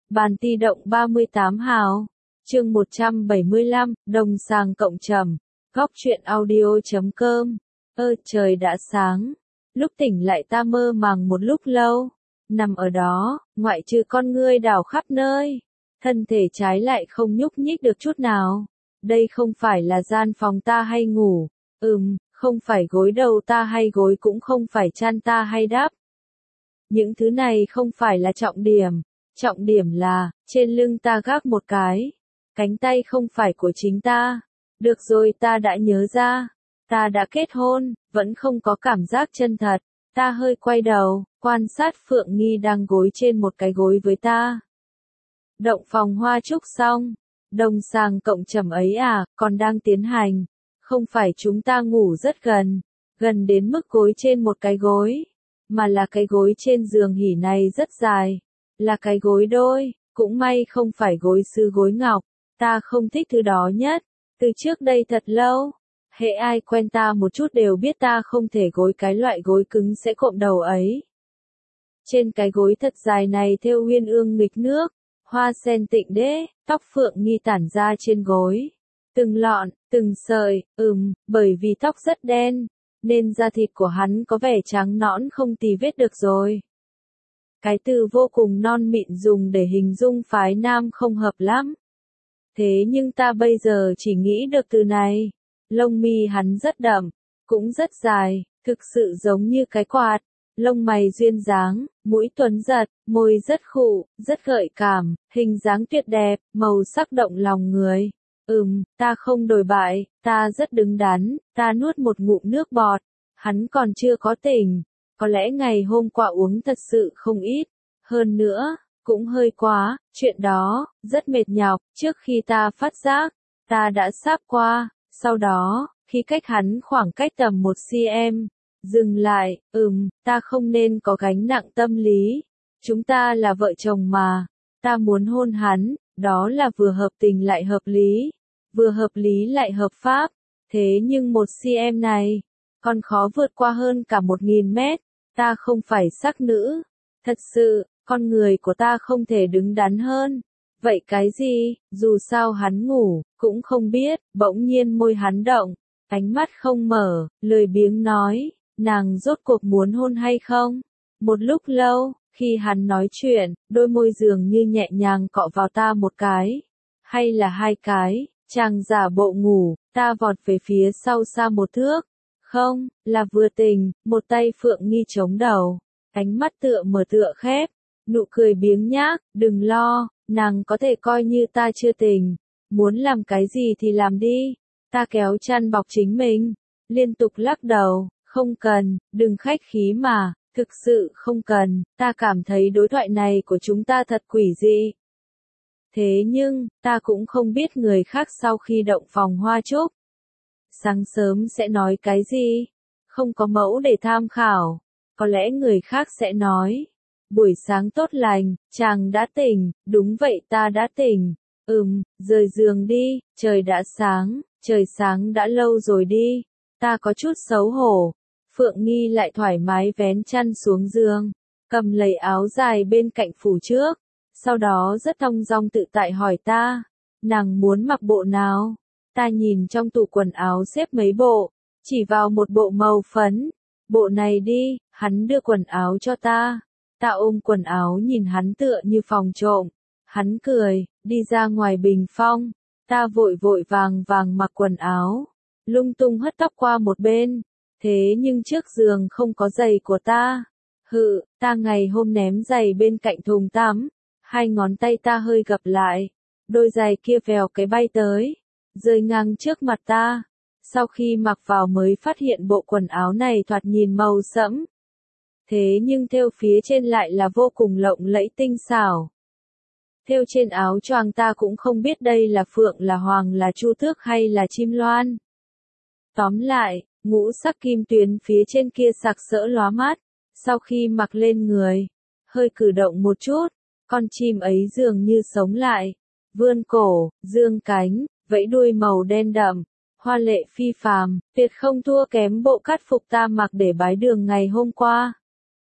Bàn ti động 38 hào. Chương 175, đồng sàng cộng trầm. Góc truyện audio.com. Trời đã sáng. Lúc tỉnh lại ta mơ màng một lúc lâu. Nằm ở đó, ngoại trừ con ngươi đảo khắp nơi. Thân thể trái lại không nhúc nhích được chút nào. Đây không phải là gian phòng ta hay ngủ. Không phải gối đầu ta hay gối, cũng không phải chăn ta hay đắp. Những thứ này không phải là trọng điểm. Trọng điểm là, trên lưng ta gác một cái. Cánh tay không phải của chính ta. Được rồi, ta đã nhớ ra. Ta đã kết hôn, vẫn không có cảm giác chân thật. Ta hơi quay đầu, quan sát Phượng Nghi đang gối trên một cái gối với ta. Động phòng hoa trúc xong. Đồng sàng cộng trầm ấy à, còn đang tiến hành. Không phải chúng ta ngủ rất gần. Gần đến mức gối trên một cái gối. Mà là cái gối trên giường hỉ này rất dài. Là cái gối đôi, cũng may không phải gối sứ gối ngọc. Ta không thích thứ đó nhất. Từ trước đây thật lâu, hễ ai quen ta một chút đều biết ta không thể gối cái loại gối cứng sẽ cộm đầu ấy. Trên cái gối thật dài này thêu uyên ương nghịch nước, hoa sen tịnh đế, tóc Phượng Nghi tản ra trên gối. Từng lọn, từng sợi, bởi vì tóc rất đen, nên da thịt của hắn có vẻ trắng nõn không tì vết được rồi. Cái từ vô cùng non mịn dùng để hình dung phái nam không hợp lắm. Thế nhưng ta bây giờ chỉ nghĩ được từ này. Lông mi hắn rất đậm, cũng rất dài, thực sự giống như cái quạt. Lông mày duyên dáng, mũi tuấn giật, môi rất khụ, rất gợi cảm, hình dáng tuyệt đẹp, màu sắc động lòng người. Ta không đồi bại, ta rất đứng đắn, ta nuốt một ngụm nước bọt. Hắn còn chưa có tỉnh. Có lẽ ngày hôm qua uống thật sự không ít. Hơn nữa, cũng hơi quá, chuyện đó, rất mệt nhọc. Trước khi ta phát giác, ta đã sáp qua. Sau đó, khi cách hắn khoảng cách tầm 1 cm, dừng lại, ta không nên có gánh nặng tâm lý. Chúng ta là vợ chồng mà. Ta muốn hôn hắn, đó là vừa hợp tình lại hợp lý. Vừa hợp lý lại hợp pháp. Thế nhưng 1 cm này, còn khó vượt qua hơn cả 1000 mét. Ta không phải sắc nữ. Thật sự, con người của ta không thể đứng đắn hơn. Vậy cái gì, dù sao hắn ngủ, cũng không biết, bỗng nhiên môi hắn động, ánh mắt không mở, lười biếng nói, nàng rốt cuộc muốn hôn hay không? Một lúc lâu, khi hắn nói chuyện, đôi môi dường như nhẹ nhàng cọ vào ta một cái, hay là 2 cái, chàng giả bộ ngủ, ta vọt về phía sau xa 1 thước. Không, là vừa tình, một tay Phượng Nghi chống đầu, ánh mắt tựa mở tựa khép, nụ cười biếng nhác, đừng lo, nàng có thể coi như ta chưa tình, muốn làm cái gì thì làm đi. Ta kéo chăn bọc chính mình, liên tục lắc đầu, không cần, đừng khách khí mà, thực sự không cần, ta cảm thấy đối thoại này của chúng ta thật quỷ dị. Thế nhưng, ta cũng không biết người khác sau khi động phòng hoa trúc sáng sớm sẽ nói cái gì, không có mẫu để tham khảo, có lẽ người khác sẽ nói, buổi sáng tốt lành, chàng đã tỉnh, đúng vậy ta đã tỉnh, rời giường đi, trời sáng đã lâu rồi đi, ta có chút xấu hổ, Phượng Nghi lại thoải mái vén chăn xuống giường, cầm lấy áo dài bên cạnh phủ trước, sau đó rất thong dong tự tại hỏi ta, nàng muốn mặc bộ nào? Ta nhìn trong tủ quần áo xếp mấy bộ, chỉ vào một bộ màu phấn. Bộ này đi, hắn đưa quần áo cho ta. Ta ôm quần áo nhìn hắn tựa như phòng trộm. Hắn cười, đi ra ngoài bình phong. Ta vội vội vàng vàng mặc quần áo. Lung tung hất tóc qua một bên. Thế nhưng trước giường không có giày của ta. Ta ngày hôm ném giày bên cạnh thùng tắm. 2 ngón tay ta hơi gập lại. Đôi giày kia vèo cái bay tới. Rơi ngang trước mặt ta. Sau khi mặc vào mới phát hiện bộ quần áo này thoạt nhìn màu sẫm. Thế nhưng thêu phía trên lại là vô cùng lộng lẫy tinh xảo. Thêu trên áo choàng ta cũng không biết đây là phượng là hoàng là chu tước hay là chim loan. Tóm lại, ngũ sắc kim tuyến phía trên kia sặc sỡ lóa mắt. Sau khi mặc lên người, hơi cử động một chút, con chim ấy dường như sống lại. Vươn cổ, dương cánh, vẫy đuôi màu đen đậm, hoa lệ phi phàm, tuyệt không thua kém bộ cát phục ta mặc để bái đường ngày hôm qua.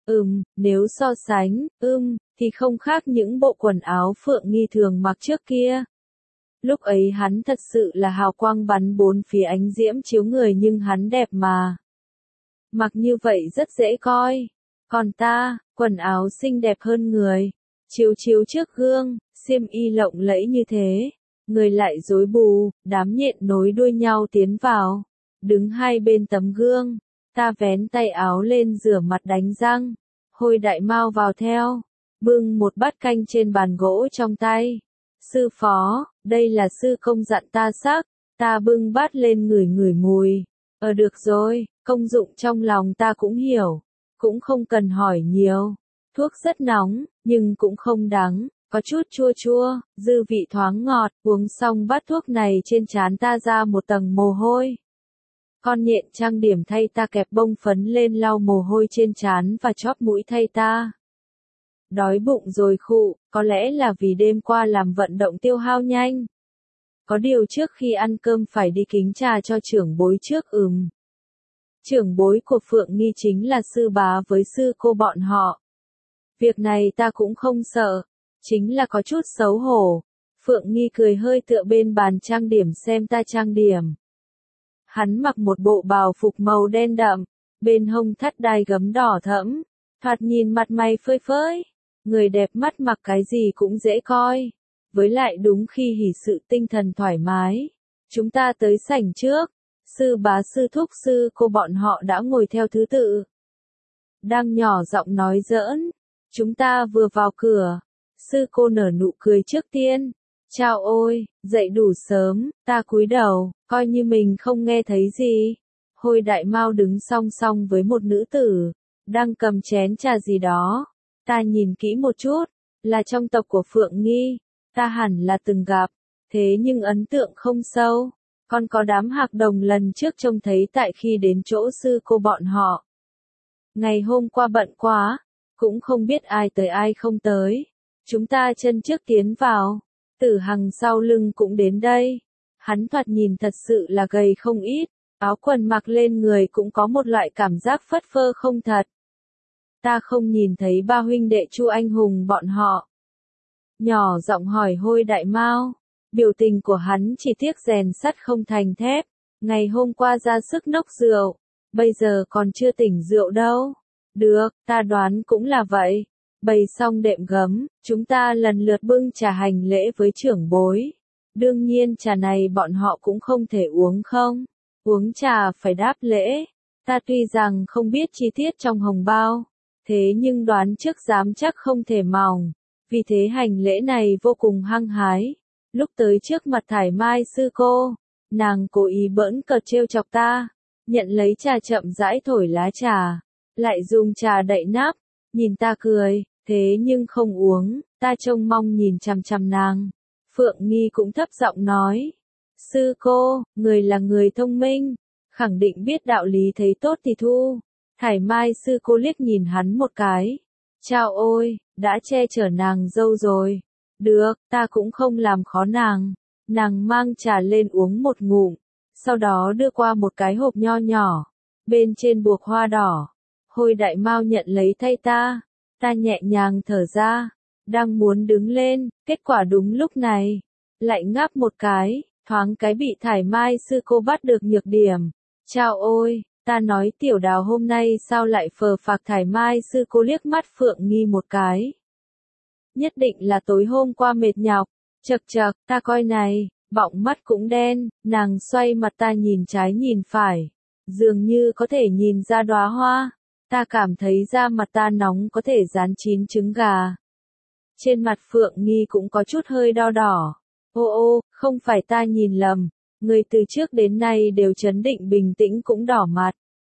Nếu so sánh, thì không khác những bộ quần áo Phượng Nghi thường mặc trước kia. Lúc ấy hắn thật sự là hào quang bắn bốn phía ánh diễm chiếu người nhưng hắn đẹp mà. Mặc như vậy rất dễ coi. Còn ta, quần áo xinh đẹp hơn người. Chiếu chiếu trước gương, xiêm y lộng lẫy như thế. Người lại rối bù, đám nhện nối đuôi nhau tiến vào. Đứng hai bên tấm gương. Ta vén tay áo lên rửa mặt đánh răng. Hồi Đại Mao vào theo. Bưng một bát canh trên bàn gỗ trong tay. Sư phó, đây là sư công dặn ta sắc. Ta bưng bát lên ngửi ngửi mùi. Được rồi, công dụng trong lòng ta cũng hiểu. Cũng không cần hỏi nhiều. Thuốc rất nóng, nhưng cũng không đắng. Có chút chua chua, dư vị thoáng ngọt. Uống xong bát thuốc này trên trán ta ra một tầng mồ hôi. Con nhện trang điểm thay ta kẹp bông phấn lên lau mồ hôi trên trán và chóp mũi thay ta. Đói bụng rồi khụ, có lẽ là vì đêm qua làm vận động tiêu hao nhanh. Có điều trước khi ăn cơm phải đi kính trà cho trưởng bối trước. Trưởng bối của Phượng Nghi chính là sư bá với sư cô bọn họ. Việc này ta cũng không sợ, chính là có chút xấu hổ. Phượng Nghi cười hơi tựa bên bàn trang điểm xem ta trang điểm. Hắn mặc một bộ bào phục màu đen đậm, bên hông thắt đai gấm đỏ thẫm, thoạt nhìn mặt mày phơi phới. Người đẹp mắt mặc cái gì cũng dễ coi. Với lại đúng khi hỉ sự tinh thần thoải mái. Chúng ta tới sảnh trước. Sư bá sư thúc sư cô bọn họ đã ngồi theo thứ tự. Đang nhỏ giọng nói giỡn. Chúng ta vừa vào cửa. Sư cô nở nụ cười trước tiên. Chào ôi, dậy đủ sớm, ta cúi đầu, coi như mình không nghe thấy gì. Hồi Đại Mao đứng song song với một nữ tử, đang cầm chén trà gì đó. Ta nhìn kỹ một chút, là trong tộc của Phượng Nghi, ta hẳn là từng gặp, thế nhưng ấn tượng không sâu. Còn có đám hạc đồng lần trước trông thấy tại khi đến chỗ sư cô bọn họ. Ngày hôm qua bận quá, cũng không biết ai tới ai không tới. Chúng ta chân trước tiến vào. Tử Hằng sau lưng cũng đến đây. Hắn thoạt nhìn thật sự là gầy không ít, áo quần mặc lên người cũng có một loại cảm giác phất phơ không thật. Ta không nhìn thấy ba huynh đệ Chu anh hùng bọn họ. Nhỏ giọng hỏi Hôi Đại Mao, biểu tình của hắn chỉ tiếc rèn sắt không thành thép. Ngày hôm qua ra sức nốc rượu, bây giờ còn chưa tỉnh rượu đâu. Được, ta đoán cũng là vậy. Bày xong đệm gấm, chúng ta lần lượt bưng trà hành lễ với trưởng bối. Đương nhiên trà này bọn họ cũng không thể uống không. Uống trà phải đáp lễ. Ta tuy rằng không biết chi tiết trong hồng bao, thế nhưng đoán trước dám chắc không thể mỏng. Vì thế hành lễ này vô cùng hăng hái. Lúc tới trước mặt Thải Mai sư cô, nàng cố ý bỡn cợt trêu chọc ta. Nhận lấy trà chậm rãi thổi lá trà, lại dùng trà đậy nắp. Nhìn ta cười, thế nhưng không uống, ta trông mong nhìn chằm chằm nàng. Phượng Nghi cũng thấp giọng nói. Sư cô, người là người thông minh, khẳng định biết đạo lý thấy tốt thì thu. Thải Mai sư cô liếc nhìn hắn một cái. Chao ôi, đã che chở nàng dâu rồi. Được, ta cũng không làm khó nàng. Nàng mang trà lên uống một ngụm, sau đó đưa qua một cái hộp nho nhỏ, bên trên buộc hoa đỏ. Hôi Đại Mao nhận lấy thay ta. Ta nhẹ nhàng thở ra, đang muốn đứng lên, kết quả đúng lúc này, lại ngáp một cái, thoáng cái bị Thải Mai sư cô bắt được nhược điểm. Chao ôi, ta nói Tiểu Đào hôm nay sao lại phờ phạc. Thải Mai sư cô liếc mắt Phượng Nghi một cái. Nhất định là tối hôm qua mệt nhọc. Chậc chậc, ta coi này, bọng mắt cũng đen. Nàng xoay mặt ta nhìn trái nhìn phải, dường như có thể nhìn ra đóa hoa. Ta cảm thấy da mặt ta nóng có thể rán chín trứng gà. Trên mặt Phượng Nghi cũng có chút hơi đau đỏ. Ô, không phải ta nhìn lầm. Người từ trước đến nay đều trấn định bình tĩnh cũng đỏ mặt.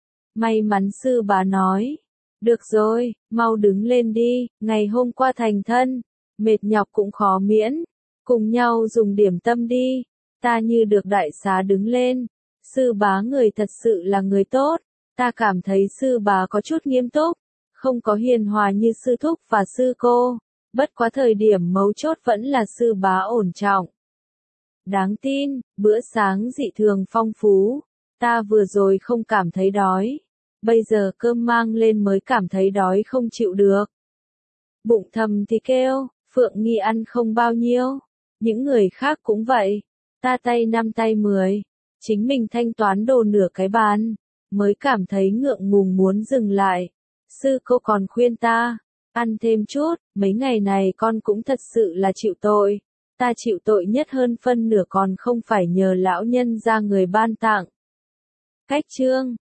May mắn sư bá nói. Được rồi, mau đứng lên đi, ngày hôm qua thành thân, mệt nhọc cũng khó miễn. Cùng nhau dùng điểm tâm đi. Ta như được đại xá đứng lên. Sư bá người thật sự là người tốt. Ta cảm thấy sư bá có chút nghiêm túc, không có hiền hòa như sư thúc và sư cô. Bất quá thời điểm mấu chốt vẫn là sư bá ổn trọng. Đáng tin, bữa sáng dị thường phong phú. Ta vừa rồi không cảm thấy đói. bây giờ cơm mang lên mới cảm thấy đói không chịu được. Bụng thầm thì kêu, Phượng Nghi ăn không bao nhiêu, những người khác cũng vậy, ta tay 5 tay 10, chính mình thanh toán đồ nửa cái bàn, mới cảm thấy ngượng ngùng muốn dừng lại. Sư cô còn khuyên ta, ăn thêm chút, mấy ngày này con cũng thật sự là chịu tội, ta chịu tội nhất hơn phân nửa còn không phải nhờ lão nhân ra người ban tặng. Cách chương